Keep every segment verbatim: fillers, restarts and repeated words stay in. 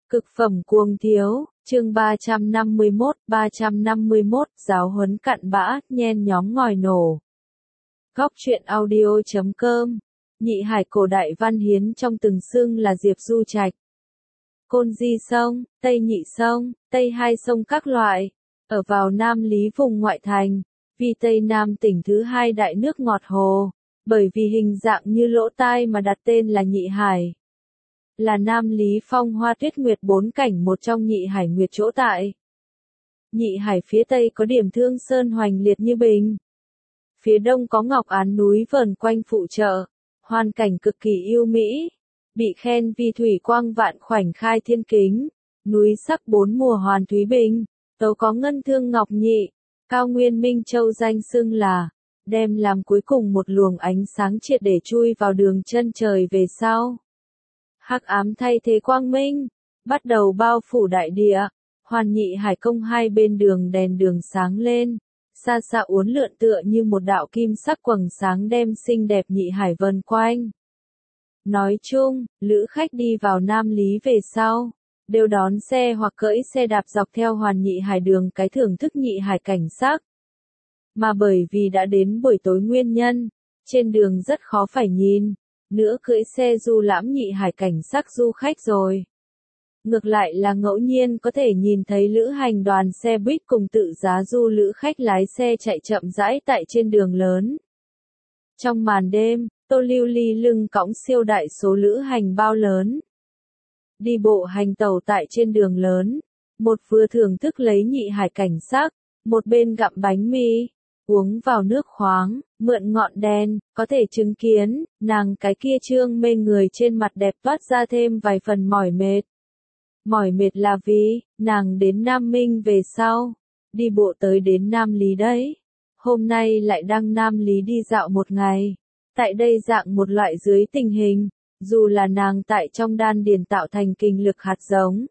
Cực phẩm cuồng thiếu, chương ba trăm năm mươi mốt, ba trăm năm mươi mốt, giáo huấn cặn bã, nhen nhóm ngòi nổ. Góc truyện audio chấm com, nhị hải cổ đại văn hiến trong từng xưng là Diệp Du Trạch. Côn Di Sông, Tây Nhị Sông, Tây Hai Sông các loại, ở vào Nam Lý vùng ngoại thành, vì Tây Nam tỉnh thứ hai đại nước ngọt hồ, bởi vì hình dạng như lỗ tai mà đặt tên là nhị hải. Là Nam Lý phong hoa tuyết nguyệt bốn cảnh một trong nhị hải nguyệt chỗ tại. Nhị hải phía tây có điểm Thương Sơn hoành liệt như bình. Phía đông có Ngọc Án núi vờn quanh phụ trợ, hoàn cảnh cực kỳ yêu mỹ, bị khen vì thủy quang vạn khoảnh khai thiên kính, núi sắc bốn mùa hoàn thúy bình, tấu có ngân thương ngọc nhị, cao nguyên Minh Châu danh xưng là, đem làm cuối cùng một luồng ánh sáng triệt để chui vào đường chân trời về sau. Hắc ám thay thế quang minh, bắt đầu bao phủ đại địa, hoàn nhị hải công hai bên đường đèn đường sáng lên, xa xa uốn lượn tựa như một đạo kim sắc quầng sáng đem xinh đẹp nhị hải vần quanh. Nói chung, lữ khách đi vào Nam Lý về sau, đều đón xe hoặc cưỡi xe đạp dọc theo hoàn nhị hải đường cái thưởng thức nhị hải cảnh sắc. Mà bởi vì đã đến buổi tối nguyên nhân, trên đường rất khó phải nhìn, nữa cưỡi xe du lãm nhị hải cảnh sắc du khách rồi. Ngược lại là ngẫu nhiên có thể nhìn thấy lữ hành đoàn xe buýt cùng tự giá du lữ khách lái xe chạy chậm rãi tại trên đường lớn. Trong màn đêm, Tô Lưu Ly lưng cõng siêu đại số lữ hành bao lớn. Đi bộ hành tàu tại trên đường lớn, một vừa thưởng thức lấy nhị hải cảnh sắc, một bên gặm bánh mì, uống vào nước khoáng, mượn ngọn đèn, có thể chứng kiến, nàng cái kia trương mê người trên mặt đẹp toát ra thêm vài phần mỏi mệt. Mỏi mệt là vì, nàng đến Nam Minh về sau, đi bộ tới đến Nam Lý đấy. Hôm nay lại đăng Nam Lý đi dạo một ngày. Tại đây dạng một loại dưới tình hình, dù là nàng tại trong đan điền tạo thành kinh lực hạt giống,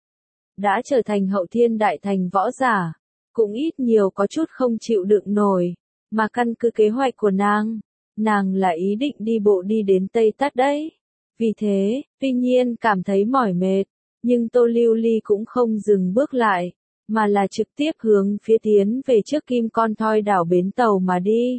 đã trở thành hậu thiên đại thành võ giả, cũng ít nhiều có chút không chịu đựng nổi, mà căn cứ kế hoạch của nàng, nàng là ý định đi bộ đi đến Tây Tát đấy. Vì thế, tuy nhiên cảm thấy mỏi mệt, nhưng Tô Lưu Ly cũng không dừng bước lại, mà là trực tiếp hướng phía tiến về trước Kim Con Thoi đảo bến tàu mà đi.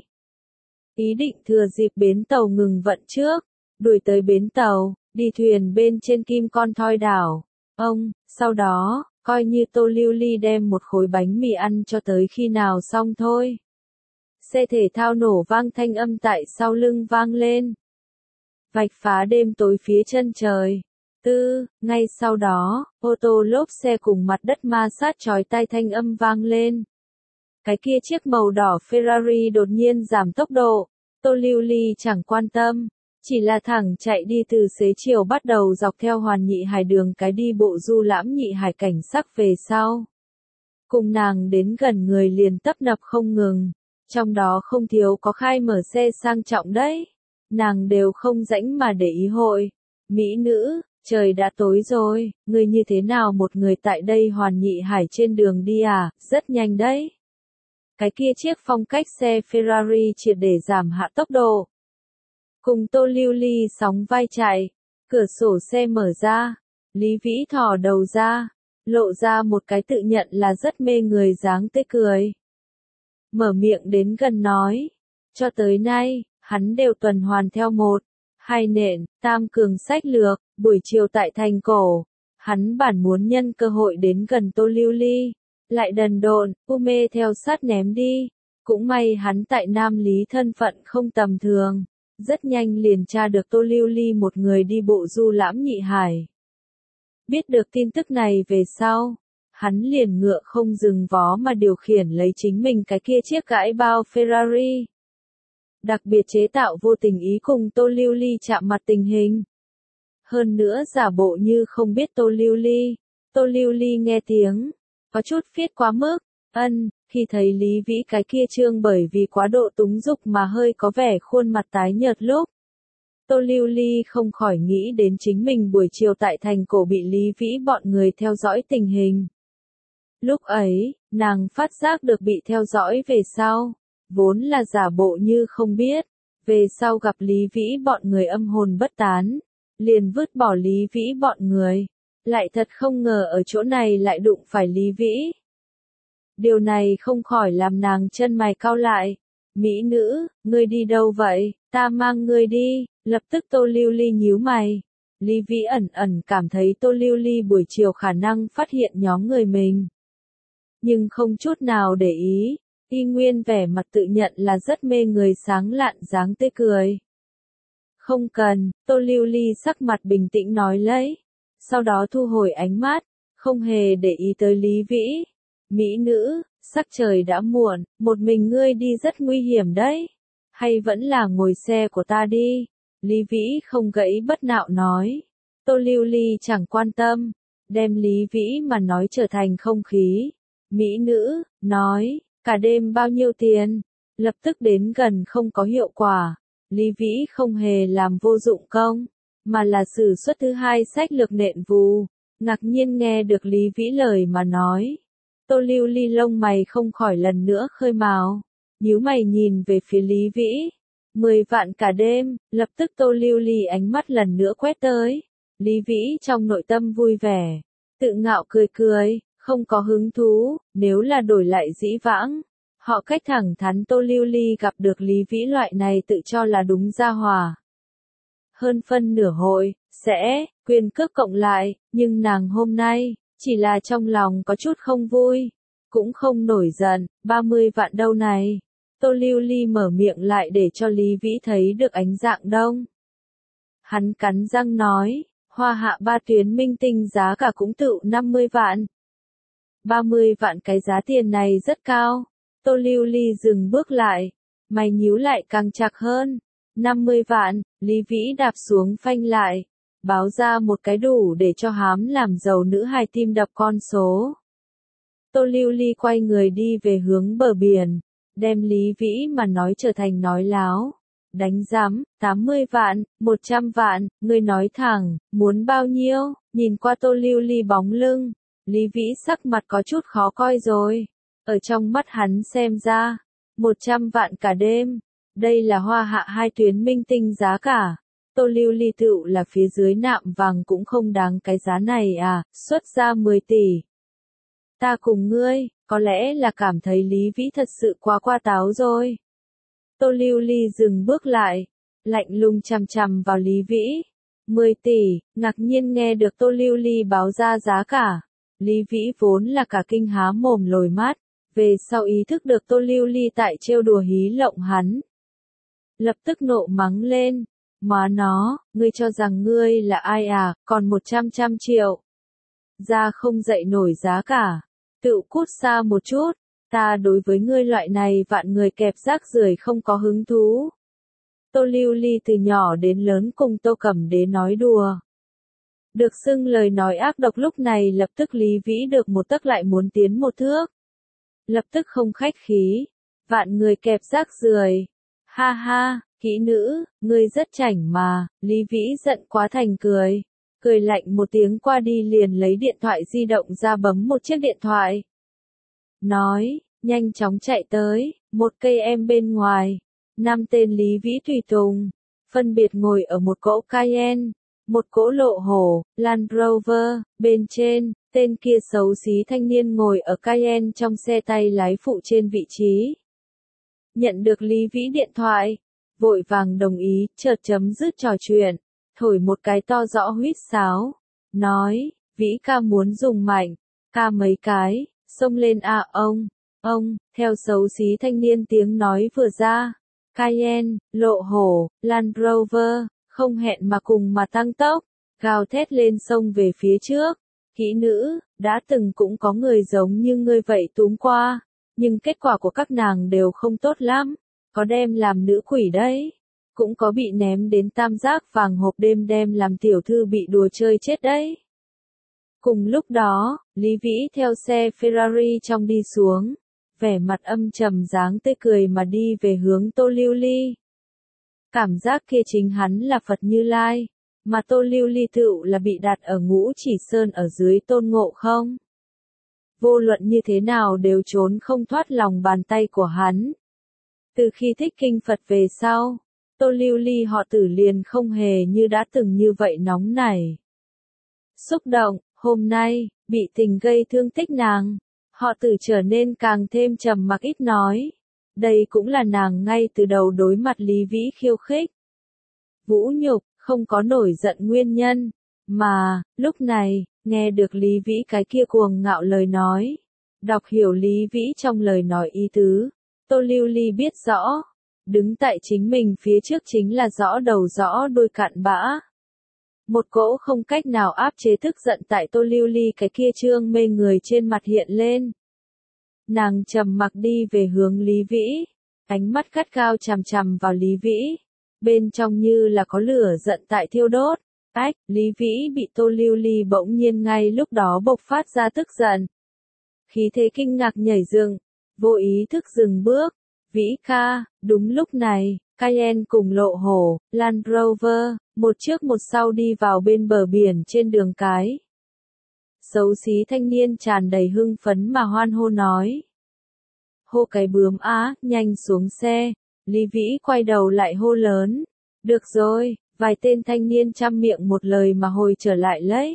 Ý định thừa dịp bến tàu ngừng vận trước, đuổi tới bến tàu, đi thuyền bên trên Kim Con Thoi đảo. Ông, sau đó, coi như Tô Lưu Ly đem một khối bánh mì ăn cho tới khi nào xong thôi. Xe thể thao nổ vang thanh âm tại sau lưng vang lên. Vạch phá đêm tối phía chân trời. Tư, ngay sau đó, ô tô lốp xe cùng mặt đất ma sát chói tai thanh âm vang lên. Cái kia chiếc màu đỏ Ferrari đột nhiên giảm tốc độ, Tô Lưu Ly chẳng quan tâm, chỉ là thẳng chạy đi từ xế chiều bắt đầu dọc theo hoàn nhị hải đường cái đi bộ du lãm nhị hải cảnh sắc về sau. Cùng nàng đến gần người liền tấp nập không ngừng, trong đó không thiếu có khai mở xe sang trọng đấy, nàng đều không rãnh mà để ý hội. Mỹ nữ, trời đã tối rồi, người như thế nào một người tại đây hoàn nhị hải trên đường đi à, rất nhanh đấy. Cái kia chiếc phong cách xe Ferrari triệt để giảm hạ tốc độ. Cùng Tô Lưu Ly sóng vai chạy, cửa sổ xe mở ra, Lý Vĩ thò đầu ra, lộ ra một cái tự nhận là rất mê người dáng tươi cười. Mở miệng đến gần nói, cho tới nay, hắn đều tuần hoàn theo một, hai nện, tam cường sách lược, buổi chiều tại thành cổ, hắn bản muốn nhân cơ hội đến gần Tô Lưu Ly, lại đần độn, u mê theo sát ném đi, cũng may hắn tại Nam Lý thân phận không tầm thường, rất nhanh liền tra được Tô Lưu Ly một người đi bộ du lãm nhị hải. Biết được tin tức này về sau, hắn liền ngựa không dừng vó mà điều khiển lấy chính mình cái kia chiếc gãi bao Ferrari. Đặc biệt chế tạo vô tình ý cùng Tô Lưu Ly chạm mặt tình hình. Hơn nữa giả bộ như không biết Tô Lưu Ly. Tô Lưu Ly nghe tiếng, có chút phiết quá mức, ân, khi thấy Lý Vĩ cái kia trương bởi vì quá độ túng dục mà hơi có vẻ khuôn mặt tái nhợt lúc. Tô Lưu Ly không khỏi nghĩ đến chính mình buổi chiều tại thành cổ bị Lý Vĩ bọn người theo dõi tình hình. Lúc ấy, nàng phát giác được bị theo dõi về sau, vốn là giả bộ như không biết, về sau gặp Lý Vĩ bọn người âm hồn bất tán, liền vứt bỏ Lý Vĩ bọn người, lại thật không ngờ ở chỗ này lại đụng phải Lý Vĩ. Điều này không khỏi làm nàng chân mày cau lại. Mỹ nữ, ngươi đi đâu vậy, ta mang ngươi đi, lập tức Tô Lưu Ly nhíu mày. Lý Vĩ ẩn ẩn cảm thấy Tô Lưu Ly buổi chiều khả năng phát hiện nhóm người mình. Nhưng không chút nào để ý, y nguyên vẻ mặt tự nhận là rất mê người sáng lạn dáng tươi cười. Không cần, Tô Lưu Ly sắc mặt bình tĩnh nói lấy. Sau đó thu hồi ánh mắt, không hề để ý tới Lý Vĩ. Mỹ nữ, sắc trời đã muộn, một mình ngươi đi rất nguy hiểm đấy. Hay vẫn là ngồi xe của ta đi. Lý Vĩ không gãy bất nạo nói. Tô Lưu Ly chẳng quan tâm, đem Lý Vĩ mà nói trở thành không khí. Mỹ nữ, nói, cả đêm bao nhiêu tiền? Lập tức đến gần không có hiệu quả. Lý Vĩ không hề làm vô dụng công, mà là sử xuất thứ hai sách lược nện vù. Ngạc nhiên nghe được Lý Vĩ lời mà nói. Tô Lưu Ly lông mày không khỏi lần nữa khơi mào. Nhíu mày nhìn về phía Lý Vĩ. Mười vạn cả đêm, lập tức Tô Lưu Ly ánh mắt lần nữa quét tới. Lý Vĩ trong nội tâm vui vẻ. Tự ngạo cười cười, không có hứng thú, nếu là đổi lại dĩ vãng. Họ cách thẳng thắn Tô Lưu Ly gặp được Lý Vĩ loại này tự cho là đúng ra hòa. Hơn phân nửa hội, sẽ, quyền cước cộng lại, nhưng nàng hôm nay, chỉ là trong lòng có chút không vui, cũng không nổi giận, ba mươi vạn đâu này. Tô Lưu Ly mở miệng lại để cho Lý Vĩ thấy được ánh dạng đông. Hắn cắn răng nói, hoa hạ ba tuyến minh tinh giá cả cũng tự năm mươi vạn. ba mươi vạn cái giá tiền này rất cao. Tô Lưu Ly dừng bước lại, mày nhíu lại càng chặt hơn. năm mươi vạn, Lý Vĩ đạp xuống phanh lại, báo ra một cái đủ để cho hám làm giàu nữ hài tim đập con số. Tô Lưu Ly quay người đi về hướng bờ biển, đem Lý Vĩ mà nói trở thành nói láo. Đánh giám, tám mươi vạn, một trăm vạn, ngươi nói thẳng, muốn bao nhiêu? Nhìn qua Tô Lưu Ly bóng lưng, Lý Vĩ sắc mặt có chút khó coi rồi. Ở trong mắt hắn xem ra, một trăm vạn cả đêm, đây là hoa hạ hai tuyến minh tinh giá cả. Tô Lưu Ly tựu là phía dưới nạm vàng cũng không đáng cái giá này à, xuất ra mười tỷ. Ta cùng ngươi, có lẽ là cảm thấy Lý Vĩ thật sự quá qua táo rồi. Tô Lưu Ly dừng bước lại, lạnh lùng chằm chằm vào Lý Vĩ. mười tỷ, ngạc nhiên nghe được Tô Lưu Ly báo ra giá cả. Lý Vĩ vốn là cả kinh há mồm lồi mắt, về sau ý thức được Tô Lưu Ly tại trêu đùa hí lộng hắn. Lập tức nộ mắng lên, má nó, ngươi cho rằng ngươi là ai à, còn một trăm trăm triệu. Ra không dậy nổi giá cả, tự cút xa một chút, ta đối với ngươi loại này vạn người kẹp rác rưởi không có hứng thú. Tô Lưu Ly từ nhỏ đến lớn cùng Tô Cẩm Đế nói đùa. Được xưng lời nói ác độc lúc này lập tức Lý Vĩ được một tấc lại muốn tiến một thước. Lập tức không khách khí, vạn người kẹp rác rưởi. Ha ha, kỹ nữ, ngươi rất chảnh mà, Lý Vĩ giận quá thành cười. Cười lạnh một tiếng qua đi liền lấy điện thoại di động ra bấm một chiếc điện thoại. Nói, nhanh chóng chạy tới, một cây em bên ngoài. Năm tên Lý Vĩ tùy tùng, phân biệt ngồi ở một cỗ Cayenne, một cỗ lộ hổ, Land Rover, bên trên, tên kia xấu xí thanh niên ngồi ở Cayenne trong xe tay lái phụ trên vị trí. Nhận được Lý Vĩ điện thoại, vội vàng đồng ý, chợt chấm dứt trò chuyện, thổi một cái to rõ huýt sáo, nói, Vĩ ca muốn dùng mạnh, ca mấy cái, xông lên à ông, ông, theo xấu xí thanh niên tiếng nói vừa ra, Cayenne, lộ hổ, Land Rover, không hẹn mà cùng mà tăng tốc, gào thét lên sông về phía trước. Kỹ nữ, đã từng cũng có người giống như ngươi vậy túm qua, nhưng kết quả của các nàng đều không tốt lắm, có đem làm nữ quỷ đấy, cũng có bị ném đến tam giác vàng hộp đêm đem làm tiểu thư bị đùa chơi chết đấy. Cùng lúc đó, Lý Vĩ theo xe Ferrari trong đi xuống, vẻ mặt âm trầm dáng tươi cười mà đi về hướng Tô Lưu Ly. Cảm giác kia chính hắn là Phật Như Lai, mà Tô Lưu Ly tựu là bị đặt ở Ngũ Chỉ Sơn ở dưới Tôn Ngộ Không. Vô luận như thế nào đều trốn không thoát lòng bàn tay của hắn. Từ khi thích kinh Phật về sau, Tô Lưu Ly họ tử liền không hề như đã từng như vậy nóng nảy. Xúc động, Hôm nay, bị tình gây thương tích nàng, họ tự trở nên càng thêm trầm mặc ít nói. Đây cũng là nàng ngay từ đầu đối mặt Lý Vĩ khiêu khích. Vũ nhục, không có nổi giận nguyên nhân, mà, lúc này, nghe được Lý Vĩ cái kia cuồng ngạo lời nói. Đọc hiểu Lý Vĩ trong lời nói ý tứ, Tô Lưu Ly biết rõ, đứng tại chính mình phía trước chính là rõ đầu rõ đuôi cặn bã. Một cỗ không cách nào áp chế tức giận tại Tô Lưu Ly cái kia trương mê người trên mặt hiện lên. Nàng trầm mặc đi về hướng Lý Vĩ, ánh mắt gắt gao chằm chằm vào Lý Vĩ, bên trong như là có lửa giận tại thiêu đốt. Ách, Lý Vĩ bị Tô Lưu Ly bỗng nhiên ngay lúc đó bộc phát ra tức giận. Khí thế kinh ngạc nhảy dựng, vô ý thức dừng bước. Vĩ ca, đúng lúc này, Cayenne cùng Lộ Hổ, Land Rover, một trước một sau đi vào bên bờ biển trên đường cái. Xấu xí thanh niên tràn đầy hưng phấn mà hoan hô nói. Hô cái bướm á, nhanh xuống xe. Lý Vĩ quay đầu lại hô lớn. Được rồi, vài tên thanh niên chăm miệng một lời mà hồi trở lại lấy.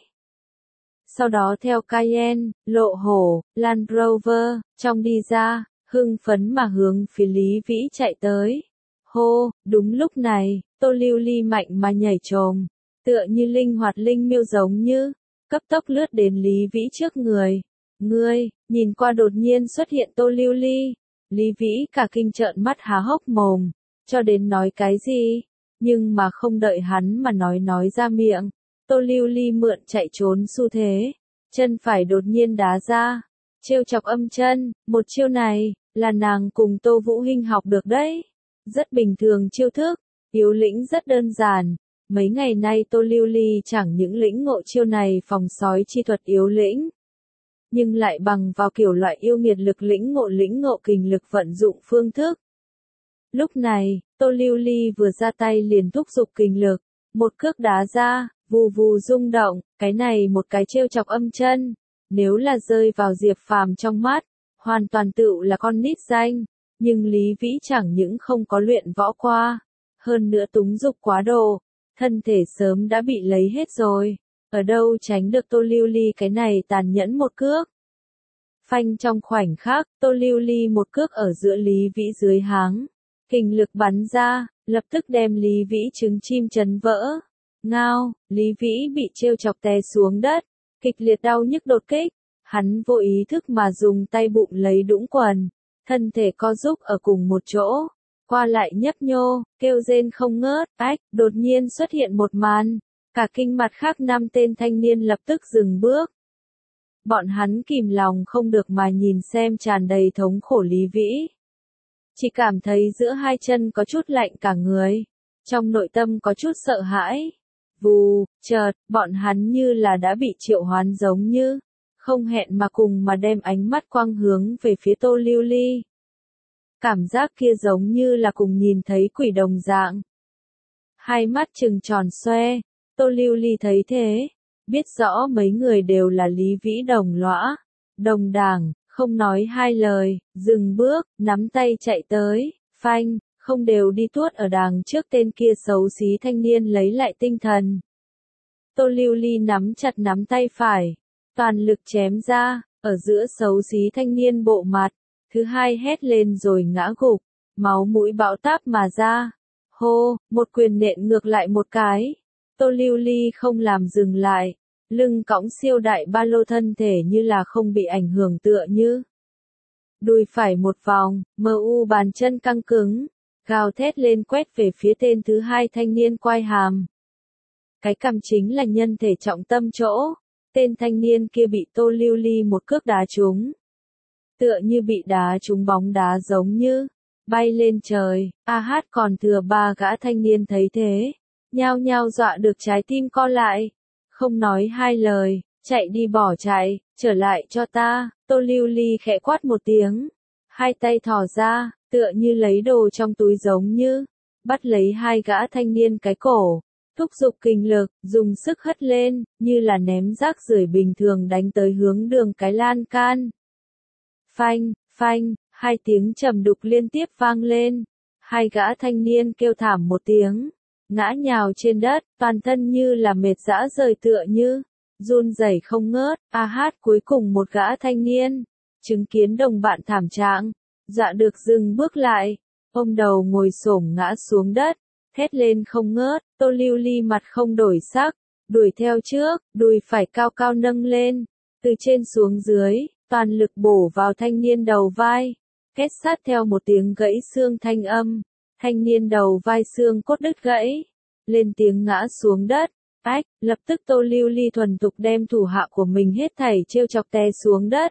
Sau đó theo Cayenne, Lộ Hổ, Land Rover, trong đi ra, hưng phấn mà hướng phía Lý Vĩ chạy tới. Hô, đúng lúc này, Tô Lưu Ly mạnh mà nhảy trồm, tựa như linh hoạt linh miêu giống như, cấp tốc lướt đến Lý Vĩ trước người. Ngươi, nhìn qua đột nhiên xuất hiện Tô Lưu Ly, Lý Vĩ cả kinh trợn mắt há hốc mồm, cho đến nói cái gì, nhưng mà không đợi hắn mà nói nói ra miệng. Tô Lưu Ly mượn chạy trốn xu thế, chân phải đột nhiên đá ra, trêu chọc âm chân, một chiêu này, là nàng cùng Tô Vũ Hinh học được đấy. Rất bình thường chiêu thức, yếu lĩnh rất đơn giản. Mấy ngày nay Tô Lưu Ly chẳng những lĩnh ngộ chiêu này phòng sói chi thuật yếu lĩnh, nhưng lại bằng vào kiểu loại yêu nghiệt lực lĩnh ngộ lĩnh ngộ kình lực vận dụng phương thức. Lúc này, Tô Lưu Ly vừa ra tay liền thúc giục kình lực, một cước đá ra, vù vù rung động, cái này một cái trêu chọc âm chân, nếu là rơi vào Diệp Phàm trong mắt, hoàn toàn tựu là con nít danh, nhưng Lý Vĩ chẳng những không có luyện võ qua, hơn nữa túng dục quá độ, thân thể sớm đã bị lấy hết rồi, ở đâu tránh được Tô Lưu Ly cái này tàn nhẫn một cước. Phanh trong khoảnh khắc, Tô Lưu Ly một cước ở giữa Lý Vĩ dưới háng, kình lực bắn ra, lập tức đem Lý Vĩ trứng chim chấn vỡ. Ngao, Lý Vĩ bị trêu chọc té xuống đất, kịch liệt đau nhức đột kích, hắn vô ý thức mà dùng tay bụng lấy đũng quần, thân thể co rúm ở cùng một chỗ, qua lại nhấp nhô, kêu rên không ngớt. Ách, đột nhiên xuất hiện một màn, cả kinh mặt khác năm tên thanh niên lập tức dừng bước. Bọn hắn kìm lòng không được mà nhìn xem tràn đầy thống khổ Lý Vĩ. Chỉ cảm thấy giữa hai chân có chút lạnh cả người, trong nội tâm có chút sợ hãi. Vù, chợt, bọn hắn như là đã bị triệu hoán giống như, không hẹn mà cùng mà đem ánh mắt quang hướng về phía Tô Lưu Ly. Cảm giác kia giống như là cùng nhìn thấy quỷ đồng dạng. Hai mắt trừng tròn xoe, Tô Lưu Ly thấy thế, biết rõ mấy người đều là Lý Vĩ đồng lõa, đồng đảng, không nói hai lời, dừng bước, nắm tay chạy tới, phanh, không đều đi tuốt ở đằng trước tên kia xấu xí thanh niên lấy lại tinh thần. Tô Lưu Ly nắm chặt nắm tay phải, toàn lực chém ra, ở giữa xấu xí thanh niên bộ mặt, thứ hai hét lên rồi ngã gục, máu mũi bão táp mà ra. Hô, một quyền nện ngược lại một cái. Tô Lưu Ly không làm dừng lại, lưng cõng siêu đại ba lô thân thể như là không bị ảnh hưởng tựa như. Đùi phải một vòng, mờ u bàn chân căng cứng, gào thét lên quét về phía tên thứ hai thanh niên quai hàm. Cái cằm chính là nhân thể trọng tâm chỗ, tên thanh niên kia bị Tô Lưu Ly một cước đá trúng. Tựa như bị đá trúng bóng đá giống như, bay lên trời. A hát còn thừa ba gã thanh niên thấy thế, nhao nhao dọa được trái tim co lại, không nói hai lời, chạy đi bỏ chạy, trở lại cho ta. Tô Lưu Ly khẽ quát một tiếng, hai tay thò ra, tựa như lấy đồ trong túi giống như, bắt lấy hai gã thanh niên cái cổ, thúc giục kình lực, dùng sức hất lên, như là ném rác rưởi bình thường đánh tới hướng đường cái lan can. Phanh, phanh, hai tiếng trầm đục liên tiếp vang lên, hai gã thanh niên kêu thảm một tiếng, ngã nhào trên đất, toàn thân như là mệt rã rời tựa như, run rẩy không ngớt. A hát cuối cùng một gã thanh niên, chứng kiến đồng bạn thảm trạng, dọa được dừng bước lại, ôm đầu ngồi xổm ngã xuống đất, thét lên không ngớt. Tô Lưu Ly mặt không đổi sắc, đuổi theo trước, đùi phải cao cao nâng lên, từ trên xuống dưới, toàn lực bổ vào thanh niên đầu vai, két sát theo một tiếng gãy xương thanh âm, thanh niên đầu vai xương cốt đứt gãy, lên tiếng ngã xuống đất. Ách, lập tức Tô Lưu Ly thuần thục đem thủ hạ của mình hết thảy trêu chọc té xuống đất.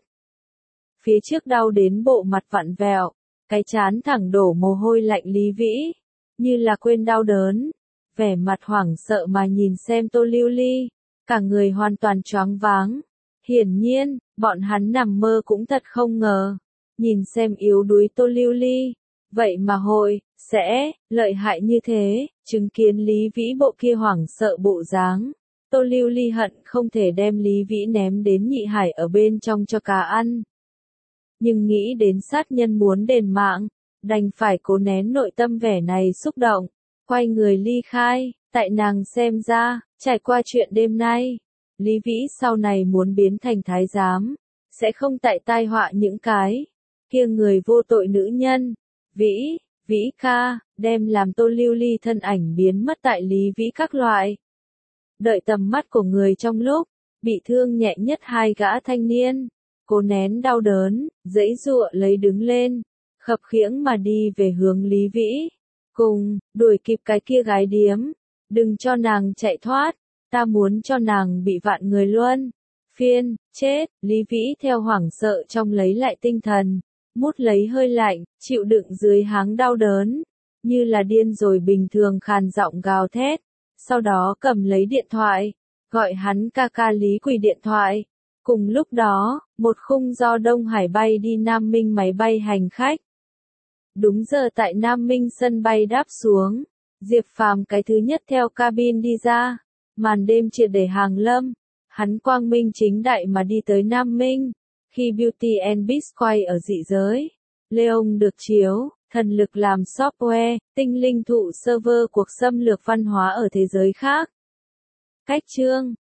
Phía trước đau đến bộ mặt vặn vẹo, cái trán thẳng đổ mồ hôi lạnh Lý Vĩ, như là quên đau đớn, vẻ mặt hoảng sợ mà nhìn xem Tô Lưu Ly, cả người hoàn toàn choáng váng. Hiển nhiên, bọn hắn nằm mơ cũng thật không ngờ, nhìn xem yếu đuối Tô Lưu Ly, vậy mà hội, sẽ, lợi hại như thế. Chứng kiến Lý Vĩ bộ kia hoảng sợ bộ dáng, Tô Lưu Ly hận không thể đem Lý Vĩ ném đến nhị hải ở bên trong cho cá ăn. Nhưng nghĩ đến sát nhân muốn đền mạng, đành phải cố nén nội tâm vẻ này xúc động, quay người ly khai. Tại nàng xem ra, trải qua chuyện đêm nay, Lý Vĩ sau này muốn biến thành thái giám, sẽ không tại tai họa những cái kia người vô tội nữ nhân. Vĩ, Vĩ ca, đem làm Tô Lưu Ly thân ảnh biến mất tại Lý Vĩ các loại. Đợi tầm mắt của người trong lúc, bị thương nhẹ nhất hai gã thanh niên, cố nén đau đớn, giãy giụa lấy đứng lên, khập khiễng mà đi về hướng Lý Vĩ. Cùng, đuổi kịp cái kia gái điếm, đừng cho nàng chạy thoát, ta muốn cho nàng bị vạn người luôn. Phiên, chết. Lý Vĩ theo hoảng sợ trong lấy lại tinh thần, mút lấy hơi lạnh, chịu đựng dưới háng đau đớn, như là điên rồi bình thường khàn giọng gào thét, sau đó cầm lấy điện thoại, gọi hắn ca ca Lý Quỳ điện thoại. Cùng lúc đó, một khung do Đông Hải bay đi Nam Minh máy bay hành khách. Đúng giờ tại Nam Minh sân bay đáp xuống, Diệp Phàm cái thứ nhất theo cabin đi ra, màn đêm triệt để hàng lâm, hắn quang minh chính đại mà đi tới Nam Minh. Khi Beauty and Beast quay ở dị giới, Leon được chiếu, thần lực làm software, tinh linh thụ server cuộc xâm lược văn hóa ở thế giới khác. Cách chương